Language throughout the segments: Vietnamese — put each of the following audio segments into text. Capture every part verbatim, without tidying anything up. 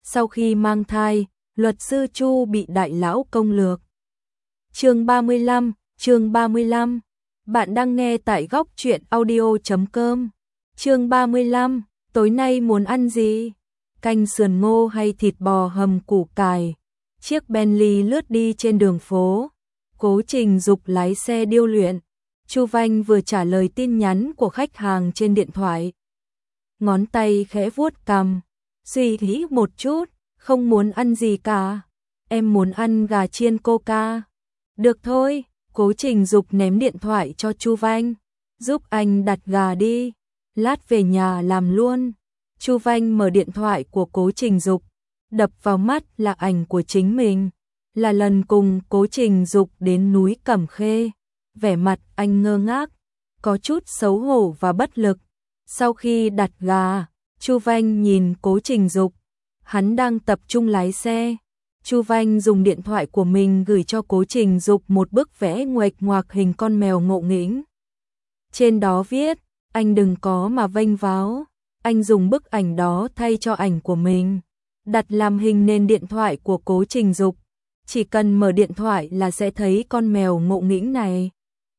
Sau khi mang thai, luật sư Chu bị đại lão công lược. Chương ba mươi lăm, chương ba mươi lăm. Bạn đang nghe tại góc truyện audio chấm com. Chương ba mươi lăm, tối nay muốn ăn gì? Canh sườn ngô hay thịt bò hầm củ cải? Chiếc Bentley lướt đi trên đường phố. Cố Trình Dục lái xe điêu luyện. Chu Vanh vừa trả lời tin nhắn của khách hàng trên điện thoại. Ngón tay khẽ vuốt cằm, suy nghĩ một chút, không muốn ăn gì cả. Em muốn ăn gà chiên Coca. Được thôi, Cố Trình Dục ném điện thoại cho Chu Vanh, giúp anh đặt gà đi, lát về nhà làm luôn. Chu Vanh mở điện thoại của Cố Trình Dục, đập vào mắt là ảnh của chính mình, là lần cùng Cố Trình Dục đến núi Cẩm Khê. Vẻ mặt anh ngơ ngác, có chút xấu hổ và bất lực. Sau khi đặt gà, Chu Vanh nhìn Cố Trình Dục, hắn đang tập trung lái xe. Chu Vanh dùng điện thoại của mình gửi cho Cố Trình Dục một bức vẽ nguệch ngoạc hình con mèo ngộ nghĩnh. Trên đó viết, anh đừng có mà vênh váo. Anh dùng bức ảnh đó thay cho ảnh của mình, đặt làm hình nền điện thoại của Cố Trình Dục. Chỉ cần mở điện thoại là sẽ thấy con mèo ngộ nghĩnh này.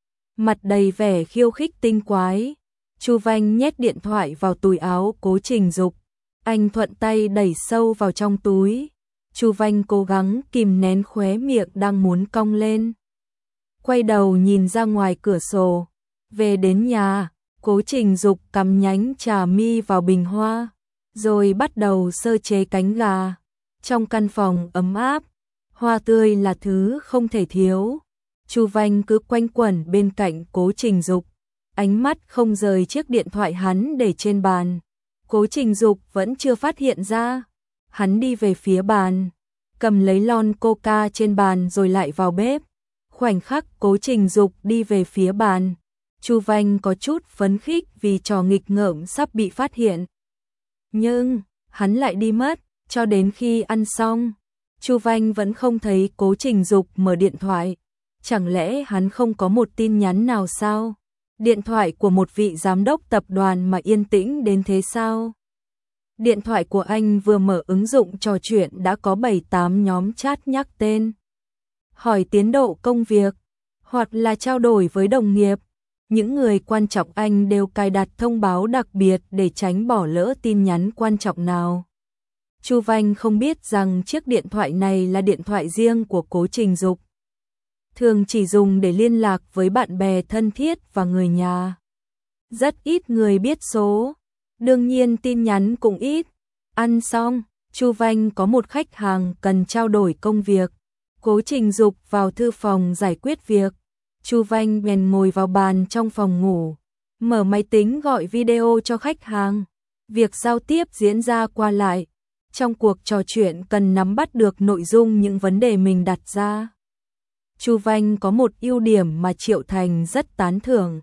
Mặt đầy vẻ khiêu khích tinh quái. Chu Vanh nhét điện thoại vào túi áo Cố Trình Dục. Anh thuận tay đẩy sâu vào trong túi. Chu Vanh cố gắng kìm nén khóe miệng đang muốn cong lên. Quay đầu nhìn ra ngoài cửa sổ. Về đến nhà, Cố Trình Dục cắm nhánh trà mi vào bình hoa, rồi bắt đầu sơ chế cánh gà. Trong căn phòng ấm áp, hoa tươi là thứ không thể thiếu. Chu Vanh cứ quanh quẩn bên cạnh Cố Trình Dục, ánh mắt không rời chiếc điện thoại hắn để trên bàn. Cố Trình Dục vẫn chưa phát hiện ra. Hắn đi về phía bàn, cầm lấy lon Coca trên bàn rồi lại vào bếp. Khoảnh khắc Cố Trình Dục đi về phía bàn, Chu Vanh có chút phấn khích vì trò nghịch ngợm sắp bị phát hiện. Nhưng, hắn lại đi mất, cho đến khi ăn xong, Chu Vanh vẫn không thấy Cố Trình Dục mở điện thoại. Chẳng lẽ hắn không có một tin nhắn nào sao? Điện thoại của một vị giám đốc tập đoàn mà yên tĩnh đến thế sao? Điện thoại của anh vừa mở ứng dụng trò chuyện đã có bảy tám nhóm chat nhắc tên. Hỏi tiến độ công việc, hoặc là trao đổi với đồng nghiệp. Những người quan trọng anh đều cài đặt thông báo đặc biệt để tránh bỏ lỡ tin nhắn quan trọng nào. Chu Vanh không biết rằng chiếc điện thoại này là điện thoại riêng của Cố Trình Dục, thường chỉ dùng để liên lạc với bạn bè thân thiết và người nhà. Rất ít người biết số, đương nhiên tin nhắn cũng ít. Ăn xong, Chu Vanh có một khách hàng cần trao đổi công việc. Cố Trình Dục vào thư phòng giải quyết việc. Chu Vanh bèn ngồi vào bàn trong phòng ngủ, mở máy tính gọi video cho khách hàng. Việc giao tiếp diễn ra qua lại. Trong cuộc trò chuyện cần nắm bắt được nội dung những vấn đề mình đặt ra. Chu Vanh có một ưu điểm mà Triệu Thành rất tán thưởng.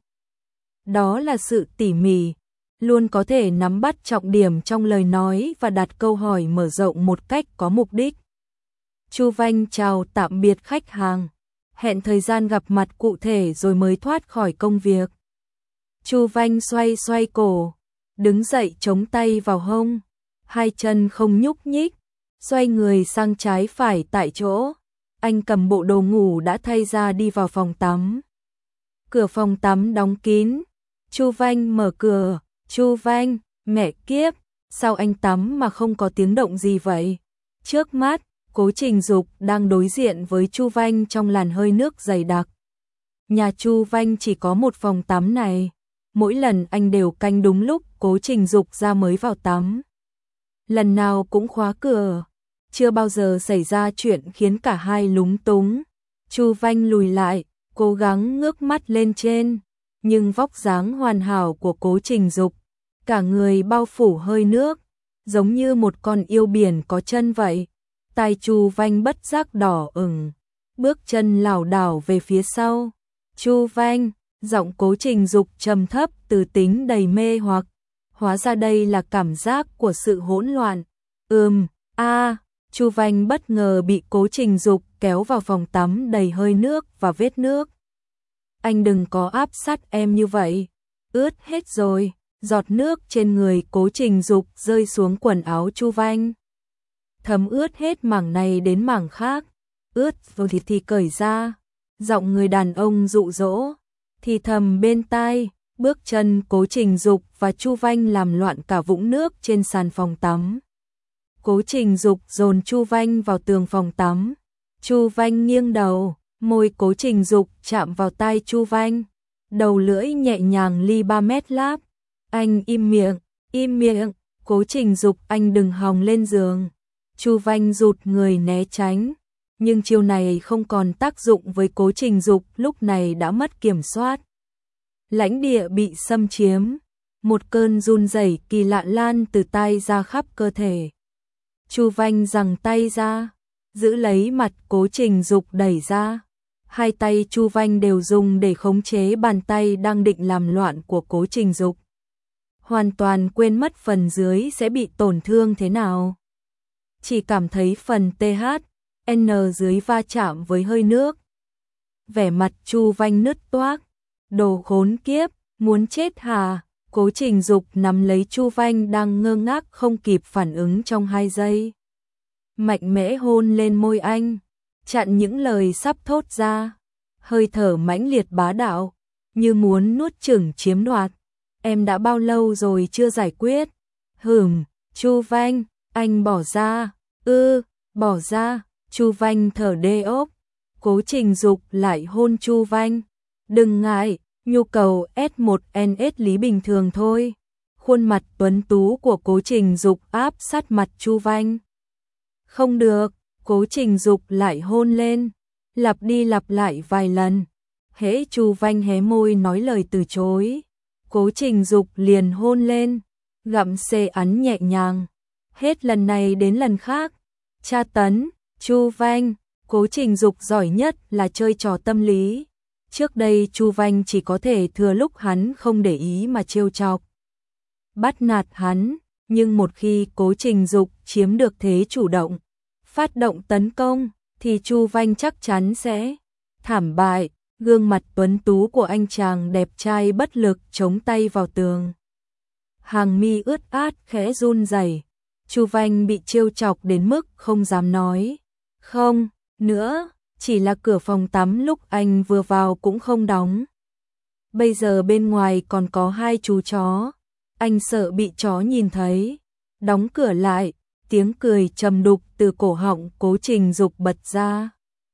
Đó là sự tỉ mỉ, luôn có thể nắm bắt trọng điểm trong lời nói và đặt câu hỏi mở rộng một cách có mục đích. Chu Vanh chào tạm biệt khách hàng, hẹn thời gian gặp mặt cụ thể rồi mới thoát khỏi công việc. Chu Vanh xoay xoay cổ, đứng dậy chống tay vào hông, hai chân không nhúc nhích, xoay người sang trái phải tại chỗ. Anh cầm bộ đồ ngủ đã thay ra đi vào phòng tắm. Cửa phòng tắm đóng kín. Chu Vanh mở cửa. Chu Vanh, mẹ kiếp, sao anh tắm mà không có tiếng động gì vậy? Trước mắt, Cố Trình Dục đang đối diện với Chu Vanh trong làn hơi nước dày đặc. Nhà Chu Vanh chỉ có một phòng tắm này. Mỗi lần anh đều canh đúng lúc Cố Trình Dục ra mới vào tắm. Lần nào cũng khóa cửa. Chưa bao giờ xảy ra chuyện khiến cả hai lúng túng. Chu Vanh lùi lại, cố gắng ngước mắt lên trên. Nhưng vóc dáng hoàn hảo của Cố Trình Dục, cả người bao phủ hơi nước, giống như một con yêu biển có chân vậy. Tai Chu Vanh bất giác đỏ ửng, bước chân lảo đảo về phía sau. Chu Vanh, giọng Cố Trình Dục trầm thấp từ tính đầy mê hoặc. Hóa ra đây là cảm giác của sự hỗn loạn. Ừm, a. Chu Vanh bất ngờ bị Cố Trình Dục kéo vào phòng tắm đầy hơi nước và vết nước. Anh đừng có áp sát em như vậy. Ướt hết rồi. Giọt nước trên người Cố Trình Dục rơi xuống quần áo Chu Vanh. thấm ướt hết mảng này đến mảng khác. Ướt rồi thì thì cởi ra. Giọng người đàn ông dụ dỗ, thì thầm bên tai, bước chân Cố Trình Dục và Chu Vanh làm loạn cả vũng nước trên sàn phòng tắm. Cố Trình Dục dồn Chu Vanh vào tường phòng tắm. Chu Vanh nghiêng đầu, môi Cố Trình Dục chạm vào tai Chu Vanh. Đầu lưỡi nhẹ nhàng ly ba mét láp. Anh im miệng, im miệng, Cố Trình Dục anh đừng hòng lên giường. Chu Vanh rụt người né tránh. Nhưng chiêu này không còn tác dụng với Cố Trình Dục, lúc này đã mất kiểm soát. Lãnh địa bị xâm chiếm, một cơn run rẩy kỳ lạ lan từ tai ra khắp cơ thể. Chu Vanh giằng tay ra, giữ lấy mặt Cố Trình Dục đẩy ra. Hai tay Chu Vanh đều dùng để khống chế bàn tay đang định làm loạn của Cố Trình Dục. Hoàn toàn quên mất phần dưới sẽ bị tổn thương thế nào. Chỉ cảm thấy phần tê hát en dưới va chạm với hơi nước. Vẻ mặt Chu Vanh nứt toác. Đồ khốn kiếp, muốn chết hà. Cố Trình Dục nắm lấy Chu Vanh đang ngơ ngác không kịp phản ứng trong hai giây. Mạnh mẽ hôn lên môi anh, chặn những lời sắp thốt ra. Hơi thở mãnh liệt bá đạo, như muốn nuốt chửng chiếm đoạt. Em đã bao lâu rồi chưa giải quyết? Hửm, Chu Vanh, anh bỏ ra. Ư, bỏ ra. Chu Vanh thở đê ốp. Cố Trình Dục lại hôn Chu Vanh. Đừng ngại, nhu cầu S một N S lý bình thường thôi. Khuôn mặt tuấn tú của Cố Trình Dục áp sát mặt Chu Vanh. Không được, Cố Trình Dục lại hôn lên, lặp đi lặp lại vài lần. Hễ Chu Vanh hé môi nói lời từ chối, Cố Trình Dục liền hôn lên, gặm xê ắn nhẹ nhàng. Hết lần này đến lần khác, tra tấn. Chu Vanh, Cố Trình Dục giỏi nhất là chơi trò tâm lý. Trước đây Chu Vanh chỉ có thể thừa lúc hắn không để ý mà trêu chọc, bắt nạt hắn, nhưng một khi Cố Trình Dục chiếm được thế chủ động, phát động tấn công, thì Chu Vanh chắc chắn sẽ thảm bại. Gương mặt tuấn tú của anh chàng đẹp trai bất lực chống tay vào tường. Hàng mi ướt át khẽ run rẩy. Chu Vanh bị trêu chọc đến mức không dám nói không nữa, chỉ là cửa phòng tắm lúc anh vừa vào cũng không đóng. Bây giờ bên ngoài còn có hai chú chó, anh sợ bị chó nhìn thấy. Đóng cửa lại, tiếng cười trầm đục từ cổ họng Cố Trình Dục bật ra.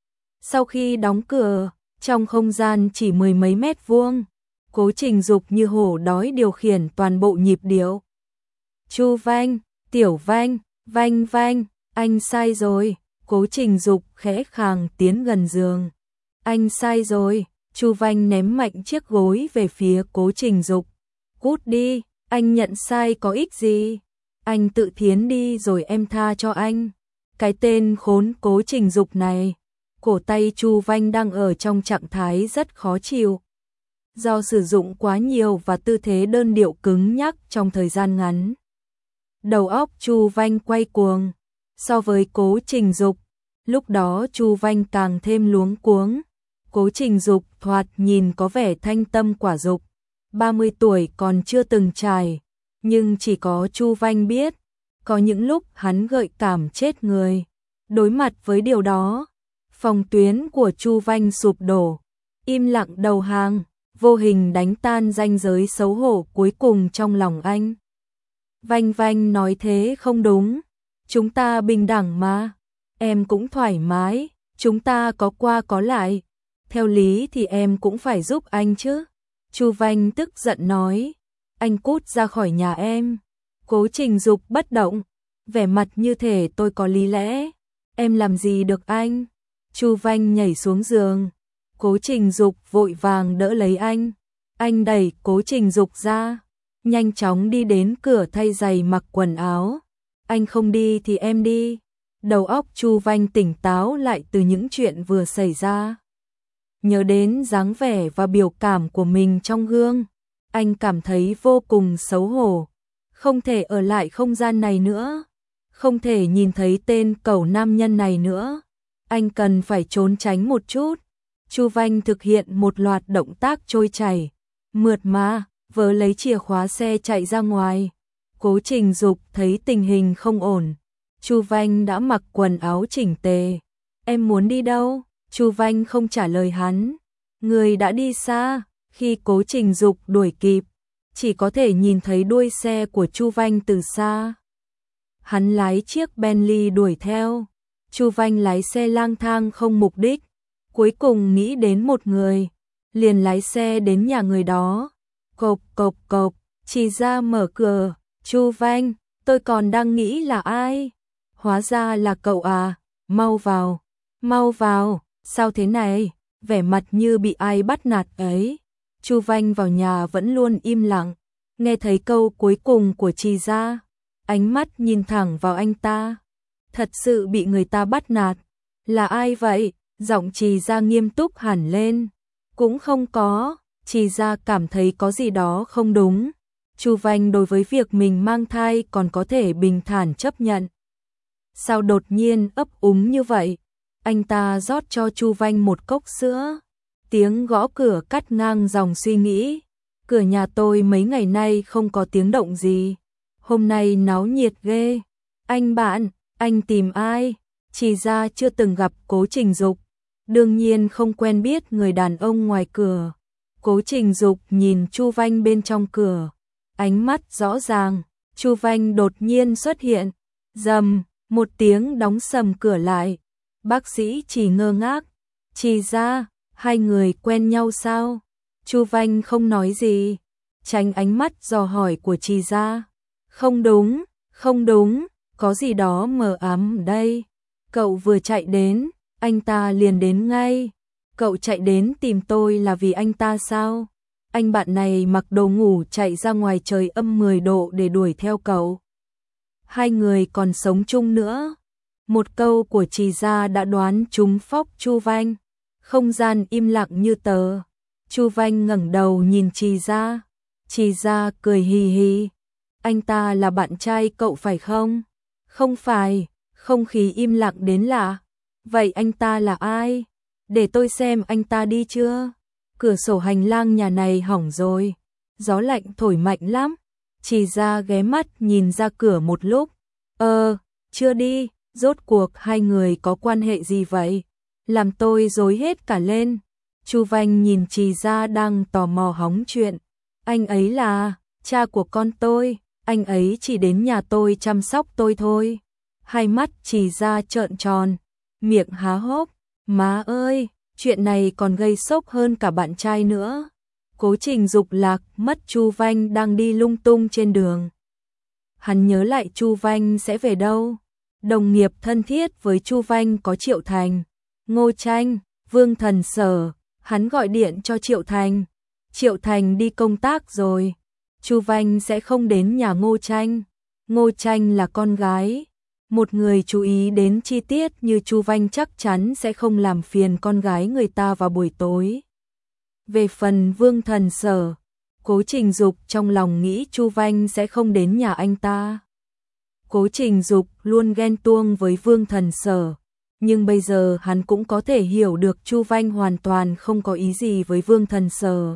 Sau khi đóng cửa, trong không gian chỉ mười mấy mét vuông, Cố Trình Dục như hổ đói điều khiển toàn bộ nhịp điệu. Chu Vanh, Tiểu Vanh, Vanh Vanh, anh sai rồi. Cố Trình Dục khẽ khàng tiến gần giường. Anh sai rồi. Chu Vanh ném mạnh chiếc gối về phía Cố Trình Dục. Cút đi, anh nhận sai có ích gì? Anh tự thiến đi rồi em tha cho anh. Cái tên khốn Cố Trình Dục này. Cổ tay Chu Vanh đang ở trong trạng thái rất khó chịu. Do sử dụng quá nhiều và tư thế đơn điệu cứng nhắc trong thời gian ngắn. Đầu óc Chu Vanh quay cuồng. So với Cố Trình Dục, lúc đó Chu Vanh càng thêm luống cuống. Cố Trình Dục thoạt nhìn có vẻ thanh tâm quả dục, ba mươi tuổi còn chưa từng trải, nhưng chỉ có Chu Vanh biết, có những lúc hắn gợi cảm chết người. Đối mặt với điều đó, phòng tuyến của Chu Vanh sụp đổ, im lặng đầu hàng, vô hình đánh tan ranh giới xấu hổ cuối cùng trong lòng anh. Vanh Vanh nói thế không đúng, chúng ta bình đẳng mà, em cũng thoải mái, chúng ta có qua có lại, theo lý thì em cũng phải giúp anh chứ. Chu Vanh tức giận nói, anh cút ra khỏi nhà em. Cố Trình Dục bất động, vẻ mặt như thể tôi có lý lẽ, em làm gì được anh. Chu Vanh nhảy xuống giường, Cố Trình Dục vội vàng đỡ lấy anh, anh đẩy Cố Trình Dục ra, nhanh chóng đi đến cửa thay giày mặc quần áo. Anh không đi thì em đi. Đầu óc Chu Vanh tỉnh táo lại từ những chuyện vừa xảy ra. Nhớ đến dáng vẻ và biểu cảm của mình trong gương, anh cảm thấy vô cùng xấu hổ. Không thể ở lại không gian này nữa, không thể nhìn thấy tên cẩu nam nhân này nữa. Anh cần phải trốn tránh một chút. Chu Vanh thực hiện một loạt động tác trôi chảy, mượt mà, vớ lấy chìa khóa xe chạy ra ngoài. Cố Trình Dục thấy tình hình không ổn, Chu Vanh đã mặc quần áo chỉnh tề. Em muốn đi đâu? Chu Vanh không trả lời hắn. Người đã đi xa. Khi Cố Trình Dục đuổi kịp, chỉ có thể nhìn thấy đuôi xe của Chu Vanh từ xa. Hắn lái chiếc Bentley đuổi theo. Chu Vanh lái xe lang thang không mục đích, cuối cùng nghĩ đến một người, liền lái xe đến nhà người đó. Cộp cộp cộp, Trì Gia mở cửa. Chu Vanh, tôi còn đang nghĩ là ai? Hóa ra là cậu à, mau vào, mau vào, sao thế này? Vẻ mặt như bị ai bắt nạt ấy. Chu Vanh vào nhà vẫn luôn im lặng, nghe thấy câu cuối cùng của Trì Gia, ánh mắt nhìn thẳng vào anh ta. Thật sự bị người ta bắt nạt. Là ai vậy? Giọng Trì Gia nghiêm túc hẳn lên. Cũng không có. Trì Gia cảm thấy có gì đó không đúng. Chu Vanh đối với việc mình mang thai còn có thể bình thản chấp nhận. Sao đột nhiên ấp úng như vậy? Anh ta rót cho Chu Vanh một cốc sữa. Tiếng gõ cửa cắt ngang dòng suy nghĩ. Cửa nhà tôi mấy ngày nay không có tiếng động gì. Hôm nay náo nhiệt ghê. Anh bạn, anh tìm ai? Trì Gia chưa từng gặp Cố Trình Dục, đương nhiên không quen biết người đàn ông ngoài cửa. Cố Trình Dục nhìn Chu Vanh bên trong cửa, ánh mắt rõ ràng. Chu Vanh đột nhiên xuất hiện, rầm, một tiếng đóng sầm cửa lại. Bác sĩ chỉ ngơ ngác. Trì Gia, hai người quen nhau sao? Chu Vanh không nói gì, tránh ánh mắt dò hỏi của Trì Gia. Không đúng, không đúng, có gì đó mờ ám ở đây. Cậu vừa chạy đến, anh ta liền đến ngay. Cậu chạy đến tìm tôi là vì anh ta sao? Anh bạn này mặc đồ ngủ chạy ra ngoài trời âm mười độ để đuổi theo cậu. Hai người còn sống chung nữa. Một câu của Trì Gia đã đoán trúng phóc Chu Vanh. Không gian im lặng như tờ. Chu Vanh ngẩng đầu nhìn Trì Gia. Trì Gia cười hì hì. Anh ta là bạn trai cậu phải không? Không phải. Không khí im lặng đến lạ. Vậy anh ta là ai? Để tôi xem anh ta đi chưa? Cửa sổ hành lang nhà này hỏng rồi. Gió lạnh thổi mạnh lắm. Trì Gia ghé mắt nhìn ra cửa một lúc. Ờ, chưa đi. Rốt cuộc hai người có quan hệ gì vậy? Làm tôi rối hết cả lên. Chu Vanh nhìn Trì Gia đang tò mò hóng chuyện. Anh ấy là cha của con tôi. Anh ấy chỉ đến nhà tôi chăm sóc tôi thôi. Hai mắt Trì Gia trợn tròn, miệng há hốc. Má ơi, chuyện này còn gây sốc hơn cả bạn trai nữa. Cố Trình Dục lạc mất Chu Vanh đang đi lung tung trên đường. Hắn nhớ lại Chu Vanh sẽ về đâu. Đồng nghiệp thân thiết với Chu Vanh có Triệu Thành, Ngô Tranh, Vương Thần Sở. Hắn gọi điện cho Triệu Thành. Triệu Thành đi công tác rồi. Chu Vanh sẽ không đến nhà Ngô Tranh. Ngô Tranh là con gái. Một người chú ý đến chi tiết như Chu Vanh chắc chắn sẽ không làm phiền con gái người ta vào buổi tối. Về phần Vương Thần Sở, Cố Trình Dục trong lòng nghĩ Chu Vanh sẽ không đến nhà anh ta. Cố Trình Dục luôn ghen tuông với Vương Thần Sở, nhưng bây giờ hắn cũng có thể hiểu được Chu Vanh hoàn toàn không có ý gì với Vương Thần Sở.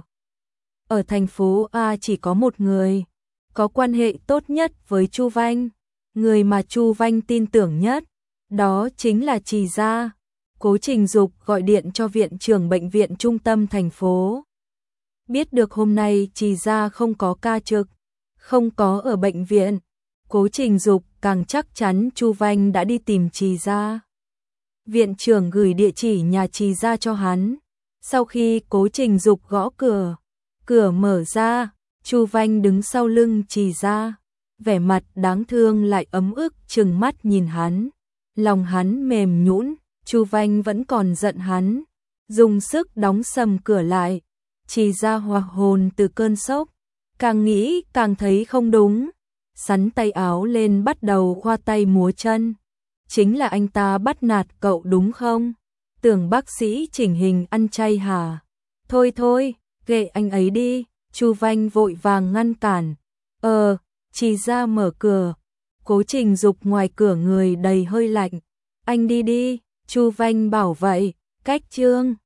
Ở thành phố A chỉ có một người có quan hệ tốt nhất với Chu Vanh, người mà Chu Vanh tin tưởng nhất, đó chính là Trì Gia. Cố Trình Dục gọi điện cho viện trưởng bệnh viện trung tâm thành phố. Biết được hôm nay Trì Gia không có ca trực, không có ở bệnh viện, Cố Trình Dục càng chắc chắn Chu Vanh đã đi tìm Trì Gia. Viện trưởng gửi địa chỉ nhà Trì Gia cho hắn. Sau khi Cố Trình Dục gõ cửa, cửa mở ra, Chu Vanh đứng sau lưng Trì Gia, vẻ mặt đáng thương lại ấm ức trừng mắt nhìn hắn. Lòng hắn mềm nhũn, Chu Vanh vẫn còn giận hắn, dùng sức đóng sầm cửa lại. Trì Gia hòa hồn từ cơn sốc, càng nghĩ càng thấy không đúng, sắn tay áo lên bắt đầu khoa tay múa chân. Chính là anh ta bắt nạt cậu đúng không? Tưởng bác sĩ chỉnh hình ăn chay hả? Thôi thôi, kệ anh ấy đi. Chu Vanh vội vàng ngăn cản. Ờ, Trì Gia mở cửa. Cố Trình Dục ngoài cửa người đầy hơi lạnh. Anh đi đi, Chu Vanh bảo vậy. Cách chương